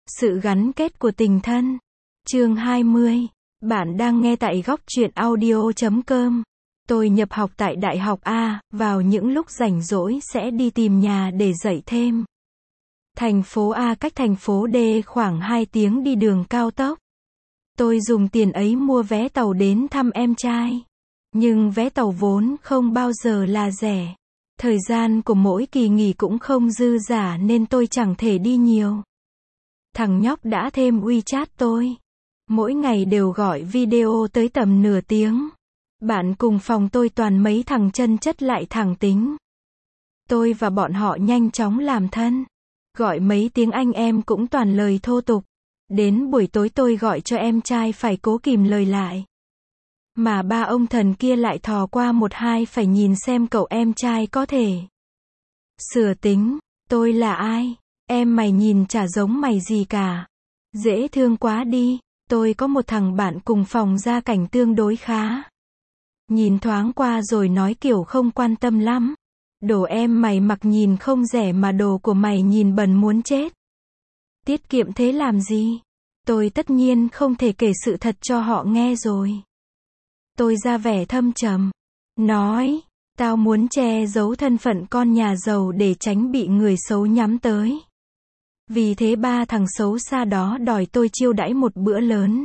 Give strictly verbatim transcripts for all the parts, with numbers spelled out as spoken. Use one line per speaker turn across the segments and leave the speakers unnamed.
Sự gắn kết của tình thân. Chương hai mươi. Bạn đang nghe tại góc truyện audio chấm com. Tôi nhập học tại Đại học A, vào những lúc rảnh rỗi sẽ đi tìm nhà để dạy thêm. Thành phố A cách thành phố D khoảng hai tiếng đi đường cao tốc. Tôi dùng tiền ấy mua vé tàu đến thăm em trai. Nhưng vé tàu vốn không bao giờ là rẻ. Thời gian của mỗi kỳ nghỉ cũng không dư dả nên tôi chẳng thể đi nhiều. Thằng nhóc đã thêm WeChat tôi. Mỗi ngày đều gọi video tới tầm nửa tiếng. Bạn cùng phòng tôi toàn mấy thằng chân chất lại thẳng tính. Tôi và bọn họ nhanh chóng làm thân. Gọi mấy tiếng anh em cũng toàn lời thô tục. Đến buổi tối tôi gọi cho em trai phải cố kìm lời lại. Mà ba ông thần kia lại thò qua một hai phải nhìn xem cậu em trai có thể sửa tính. Tôi là ai? Em mày nhìn chả giống mày gì cả. Dễ thương quá đi. Tôi có một thằng bạn cùng phòng gia cảnh tương đối khá. Nhìn thoáng qua rồi nói kiểu không quan tâm lắm. Đồ em mày mặc nhìn không rẻ mà đồ của mày nhìn bẩn muốn chết. Tiết kiệm thế làm gì? Tôi tất nhiên không thể kể sự thật cho họ nghe rồi. Tôi ra vẻ thâm trầm. Nói, tao muốn che giấu thân phận con nhà giàu để tránh bị người xấu nhắm tới. Vì thế ba thằng xấu xa đó đòi tôi chiêu đãi một bữa lớn.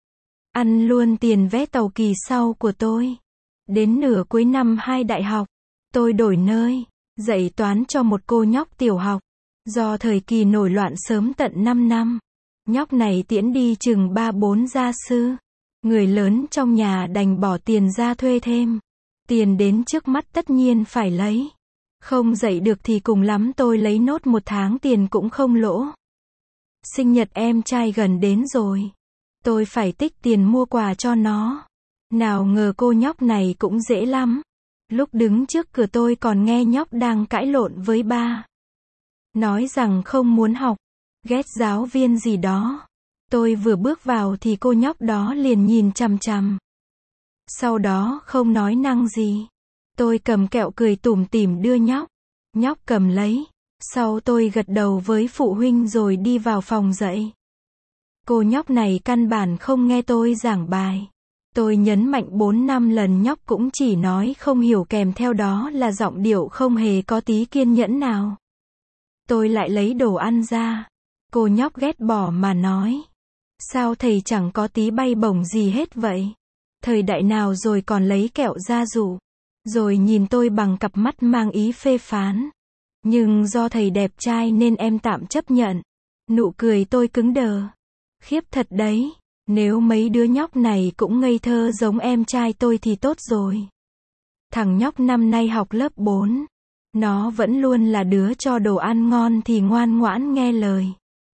Ăn luôn tiền vé tàu kỳ sau của tôi. Đến nửa cuối năm hai đại học, tôi đổi nơi, dạy toán cho một cô nhóc tiểu học. Do thời kỳ nổi loạn sớm tận năm năm, nhóc này tiễn đi chừng ba bốn gia sư. Người lớn trong nhà đành bỏ tiền ra thuê thêm. Tiền đến trước mắt tất nhiên phải lấy. Không dạy được thì cùng lắm tôi lấy nốt một tháng tiền cũng không lỗ. Sinh nhật em trai gần đến rồi. Tôi phải tích tiền mua quà cho nó. Nào ngờ cô nhóc này cũng dễ lắm. Lúc đứng trước cửa tôi còn nghe nhóc đang cãi lộn với ba. Nói rằng không muốn học. Ghét giáo viên gì đó. Tôi vừa bước vào thì cô nhóc đó liền nhìn chằm chằm. Sau đó không nói năng gì. Tôi cầm kẹo cười tủm tỉm đưa nhóc. Nhóc cầm lấy. Sau tôi gật đầu với phụ huynh rồi đi vào phòng dạy. Cô nhóc này căn bản không nghe tôi giảng bài. Tôi nhấn mạnh bốn năm lần nhóc cũng chỉ nói không hiểu kèm theo đó là giọng điệu không hề có tí kiên nhẫn nào. Tôi lại lấy đồ ăn ra. Cô nhóc ghét bỏ mà nói. Sao thầy chẳng có tí bay bổng gì hết vậy? Thời đại nào rồi còn lấy kẹo ra dụ? Rồi nhìn tôi bằng cặp mắt mang ý phê phán. Nhưng do thầy đẹp trai nên em tạm chấp nhận. Nụ cười tôi cứng đờ. Khiếp thật đấy. Nếu mấy đứa nhóc này cũng ngây thơ giống em trai tôi thì tốt rồi. Thằng nhóc năm nay học lớp bốn. Nó vẫn luôn là đứa cho đồ ăn ngon thì ngoan ngoãn nghe lời.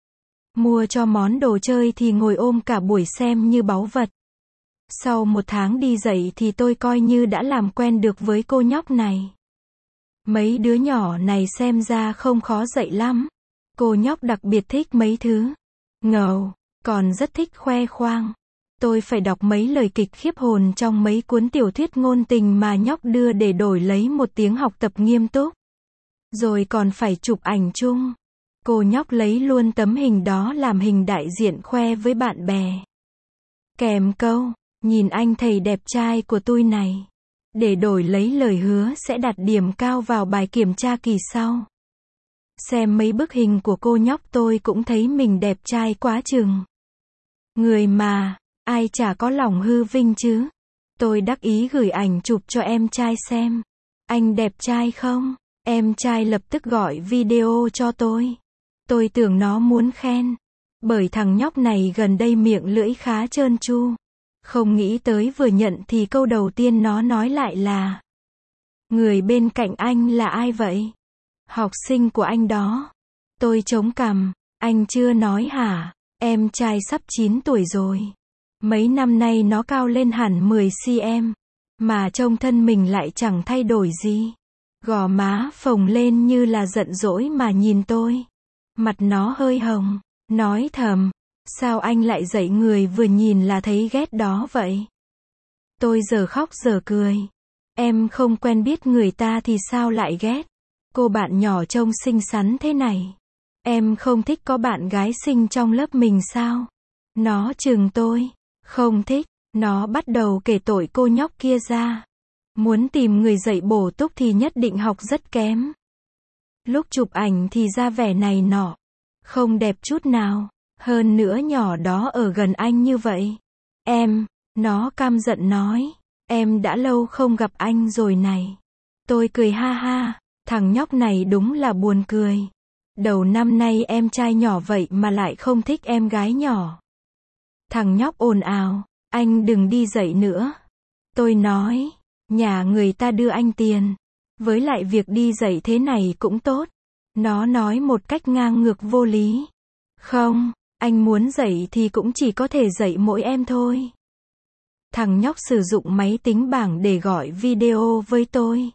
Mua cho món đồ chơi thì ngồi ôm cả buổi xem như báu vật. Sau một tháng đi dạy thì tôi coi như đã làm quen được với cô nhóc này. Mấy đứa nhỏ này xem ra không khó dạy lắm. Cô nhóc đặc biệt thích mấy thứ ngầu, còn rất thích khoe khoang. Tôi phải đọc mấy lời kịch khiếp hồn trong mấy cuốn tiểu thuyết ngôn tình mà nhóc đưa để đổi lấy một tiếng học tập nghiêm túc. Rồi còn phải chụp ảnh chung. Cô nhóc lấy luôn tấm hình đó làm hình đại diện khoe với bạn bè. Kèm câu, nhìn anh thầy đẹp trai của tôi này. Để đổi lấy lời hứa sẽ đạt điểm cao vào bài kiểm tra kỳ sau. Xem mấy bức hình của cô nhóc tôi cũng thấy mình đẹp trai quá chừng. Người mà, ai chả có lòng hư vinh chứ. Tôi đắc ý gửi ảnh chụp cho em trai xem. Anh đẹp trai không? Em trai lập tức gọi video cho tôi. Tôi tưởng nó muốn khen. Bởi thằng nhóc này gần đây miệng lưỡi khá trơn tru. Không nghĩ tới vừa nhận thì câu đầu tiên nó nói lại là: người bên cạnh anh là ai vậy? Học sinh của anh đó. Tôi chống cằm. Anh chưa nói hả? Em trai sắp chín tuổi rồi. Mấy năm nay nó cao lên hẳn mười xăng-ti-mét. Mà trông thân mình lại chẳng thay đổi gì. Gò má phồng lên như là giận dỗi mà nhìn tôi. Mặt nó hơi hồng. Nói thầm. Sao anh lại dạy người vừa nhìn là thấy ghét đó vậy? Tôi giờ khóc giờ cười. Em không quen biết người ta thì sao lại ghét? Cô bạn nhỏ trông xinh xắn thế này. Em không thích có bạn gái xinh trong lớp mình sao? Nó chừng tôi. Không thích. Nó bắt đầu kể tội cô nhóc kia ra. Muốn tìm người dạy bổ túc thì nhất định học rất kém. Lúc chụp ảnh thì ra vẻ này nọ. Không đẹp chút nào. Hơn nữa nhỏ đó ở gần anh như vậy. Em, nó căm giận nói. Em đã lâu không gặp anh rồi này. Tôi cười ha ha. Thằng nhóc này đúng là buồn cười. Đầu năm nay em trai nhỏ vậy mà lại không thích em gái nhỏ. Thằng nhóc ồn ào. Anh đừng đi dạy nữa. Tôi nói. Nhà người ta đưa anh tiền. Với lại việc đi dạy thế này cũng tốt. Nó nói một cách ngang ngược vô lý. Không, anh muốn dạy thì cũng chỉ có thể dạy mỗi em thôi. Thằng nhóc sử dụng máy tính bảng để gọi video với tôi.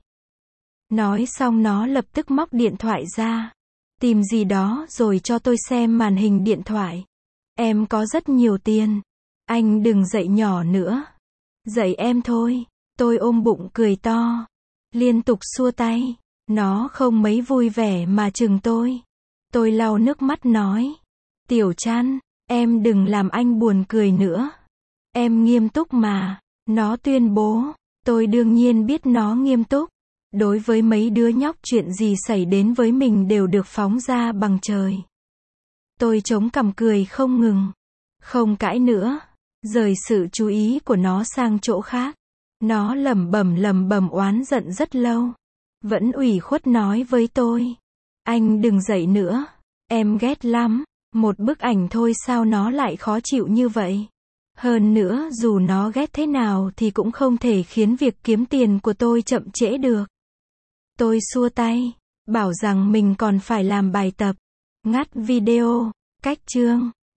Nói xong nó lập tức móc điện thoại ra. Tìm gì đó rồi cho tôi xem màn hình điện thoại. Em có rất nhiều tiền. Anh đừng dạy nhỏ nữa. Dạy em thôi. Tôi ôm bụng cười to. Liên tục xua tay. Nó không mấy vui vẻ mà chừng tôi. Tôi lau nước mắt nói. Tiểu Trăn, em đừng làm anh buồn cười nữa. Em nghiêm túc mà. Nó tuyên bố. Tôi đương nhiên biết nó nghiêm túc. Đối với mấy đứa nhóc chuyện gì xảy đến với mình đều được phóng ra bằng trời. Tôi chống cằm cười không ngừng. Không cãi nữa. Rời sự chú ý của nó sang chỗ khác. Nó lẩm bẩm lẩm bẩm oán giận rất lâu. Vẫn ủy khuất nói với tôi. Anh đừng dạy nữa. Em ghét lắm. Một bức ảnh thôi sao nó lại khó chịu như vậy. Hơn nữa dù nó ghét thế nào thì cũng không thể khiến việc kiếm tiền của tôi chậm trễ được. Tôi xua tay. Bảo rằng mình còn phải làm bài tập. Ngắt video. Cách chương.